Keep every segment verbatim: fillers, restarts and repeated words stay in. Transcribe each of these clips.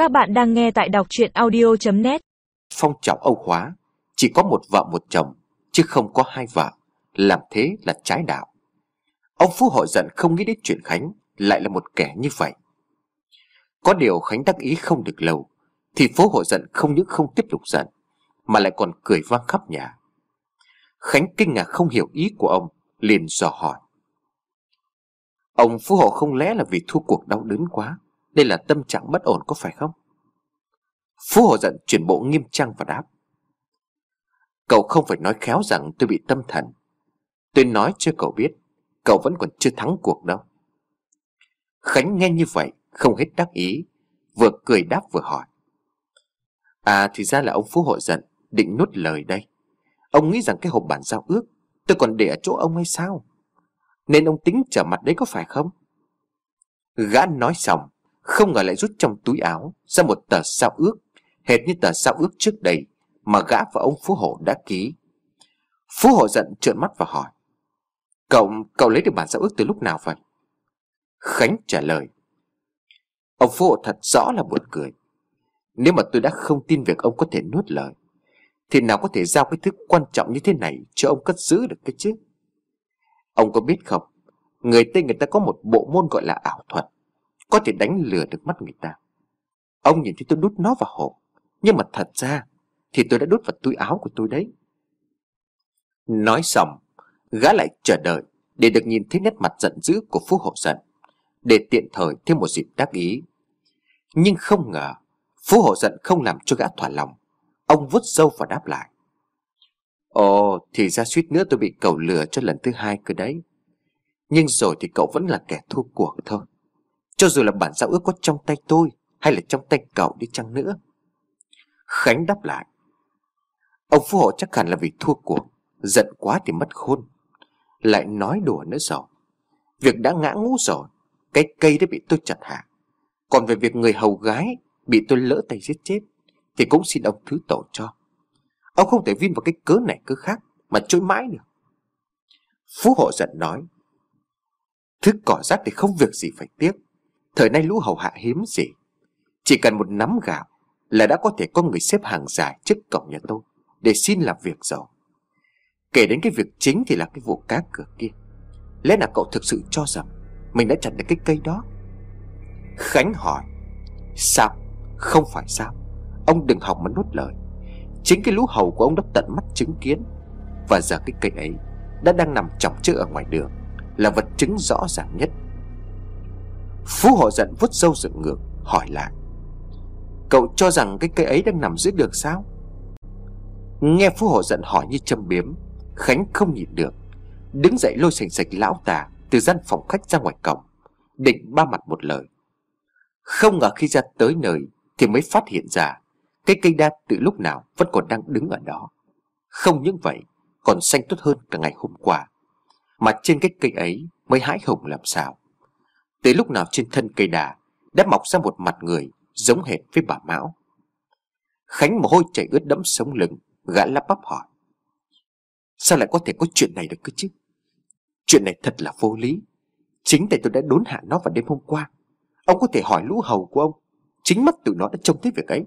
Các bạn đang nghe tại đọc truyện audio chấm net. Phong trào Âu hóa, chỉ có một vợ một chồng, chứ không có hai vợ. Làm thế là trái đạo. Ông Phú Hộ giận không nghĩ đến chuyện Khánh lại là một kẻ như vậy. Có điều Khánh đắc ý không được lâu, thì Phú Hộ giận không những không tiếp tục giận, mà lại còn cười vang khắp nhà. Khánh kinh ngạc không hiểu ý của ông, liền dò hỏi: Ông Phú Hộ không lẽ là vì thua cuộc đau đớn quá, đây là tâm trạng bất ổn có phải không? Phú Hộ giận chuyển bộ nghiêm trang và đáp: Cậu không phải nói khéo rằng tôi bị tâm thần. Tôi nói cho cậu biết, cậu vẫn còn chưa thắng cuộc đâu. Khánh nghe như vậy không hết đắc ý, vừa cười đáp vừa hỏi: À thì ra là ông Phú Hộ giận định nuốt lời đây. Ông nghĩ rằng cái hộp bản giao ước tôi còn để ở chỗ ông hay sao? Nên ông tính trở mặt đấy có phải không? Gã nói xong, không ngờ lại rút trong túi áo ra một tờ giao ước, hệt như tờ giao ước trước đây mà gã và ông Phú Hộ đã ký. Phú Hộ giận trợn mắt và hỏi: Cậu, cậu lấy được bản giao ước từ lúc nào vậy? Khánh trả lời: Ông Phú Hộ thật rõ là buồn cười. Nếu mà tôi đã không tin việc ông có thể nuốt lời, thì nào có thể giao cái thứ quan trọng như thế này cho ông cất giữ được cái chứ? Ông có biết không, người Tây người ta có một bộ môn gọi là ảo thuật, có thể đánh lừa được mắt người ta. Ông nhìn thấy tôi đút nó vào hộp, nhưng mà thật ra thì tôi đã đút vào túi áo của tôi đấy. Nói xong, gã lại chờ đợi để được nhìn thấy nét mặt giận dữ của Phú Hộ giận, để tiện thời thêm một dịp đắc ý. Nhưng không ngờ Phú Hộ giận không làm cho gã thỏa lòng. Ông vuốt râu và đáp lại: Ồ, thì ra suýt nữa tôi bị cậu lừa cho lần thứ hai cơ đấy. Nhưng rồi thì cậu vẫn là kẻ thua cuộc thôi, cho dù là bản giao ước có trong tay tôi hay là trong tay cậu đi chăng nữa. Khánh đáp lại: Ông Phú Hộ chắc hẳn là vì thua cuộc, giận quá thì mất khôn. Lại nói đùa nữa rồi. Việc đã ngã ngũ rồi, cái cây đã bị tôi chặt hạ. Còn về việc người hầu gái bị tôi lỡ tay giết chết, thì cũng xin ông thứ tội cho. Ông không thể vin vào cái cớ này cớ khác mà chối mãi được. Phú Hộ giận nói: Thứ cỏ rác thì không việc gì phải tiếc. Thời nay lũ hầu hạ hiếm gì. Chỉ cần một nắm gạo là đã có thể có người xếp hàng dài trước cổng nhà tôi để xin làm việc rồi. Kể đến cái việc chính thì là cái vụ cá cược kia. Lẽ nào cậu thực sự cho rằng mình đã chặt được cái cây đó? Khánh hỏi: Sao? Không phải sao? Ông đừng hòng mà nuốt lời. Chính cái lũ hầu của ông đã tận mắt chứng kiến. Và giờ cái cây ấy đã đang nằm chỏng chữa ở ngoài đường, là vật chứng rõ ràng nhất. Phú Hộ giận vuốt râu dựng ngược, hỏi lại: Cậu cho rằng cái cây ấy đang nằm dưới đường sao? Nghe Phú Hộ giận hỏi như châm biếm, Khánh không nhịn được, đứng dậy lôi sành sạch lão tà từ gian phòng khách ra ngoài cổng, định ba mặt một lời. Không ngờ khi ra tới nơi thì mới phát hiện ra cái cây đa từ lúc nào vẫn còn đang đứng ở đó. Không những vậy, còn xanh tốt hơn cả ngày hôm qua. Mà trên cái cây ấy mới hãi hùng làm sao. Tới lúc nào trên thân cây đà đã mọc ra một mặt người giống hệt với bà Mão. Khánh mồ hôi chảy ướt đẫm sống lưng, gã lắp bắp hỏi: Sao lại có thể có chuyện này được cơ chứ? Chuyện này thật là vô lý. Chính tại tôi đã đốn hạ nó vào đêm hôm qua. Ông có thể hỏi lũ hầu của ông, chính mắt tụi nó đã trông thấy việc ấy.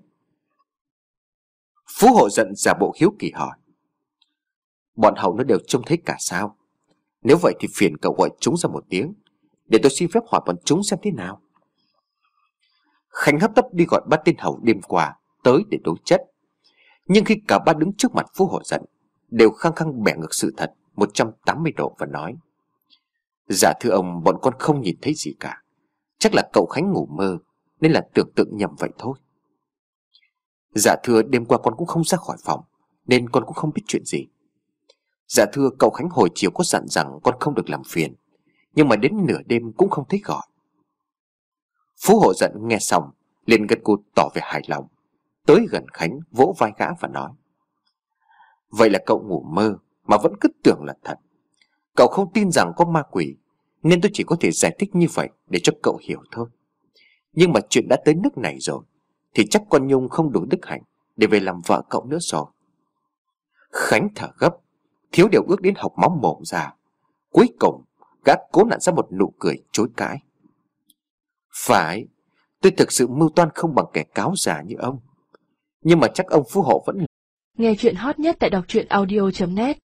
Phú Hộ giận giả bộ hiếu kỳ hỏi: Bọn hầu nó đều trông thấy cả sao? Nếu vậy thì phiền cậu gọi chúng ra một tiếng, để tôi xin phép hỏi bọn chúng xem thế nào. Khánh hấp tấp đi gọi ba tên hầu đêm qua tới để đối chất. Nhưng khi cả ba đứng trước mặt Phú Hộ giận, đều khăng khăng bẻ ngược sự thật một trăm tám mươi độ và nói: Dạ thưa ông, bọn con không nhìn thấy gì cả. Chắc là cậu Khánh ngủ mơ nên là tưởng tượng nhầm vậy thôi. Dạ thưa, đêm qua con cũng không ra khỏi phòng, nên con cũng không biết chuyện gì. Dạ thưa, cậu Khánh hồi chiều có dặn rằng con không được làm phiền, nhưng mà đến nửa đêm cũng không thấy gọi. Phú Hộ giận nghe xong liền gật gù tỏ vẻ hài lòng, tới gần Khánh vỗ vai gã và nói: Vậy là cậu ngủ mơ mà vẫn cứ tưởng là thật. Cậu không tin rằng có ma quỷ, nên tôi chỉ có thể giải thích như vậy để cho cậu hiểu thôi. Nhưng mà chuyện đã tới nước này rồi, thì chắc con Nhung không đủ đức hạnh để về làm vợ cậu nữa rồi. Khánh thở gấp, thiếu điều ước đến học máu mồm ra. Cuối cùng gã cố nặn ra một nụ cười chối cãi: Phải, Tôi thực sự mưu toan không bằng kẻ cáo già như ông. Nhưng mà chắc ông phú hộ vẫn... Nghe chuyện hot nhất tại đọc truyện audio chấm net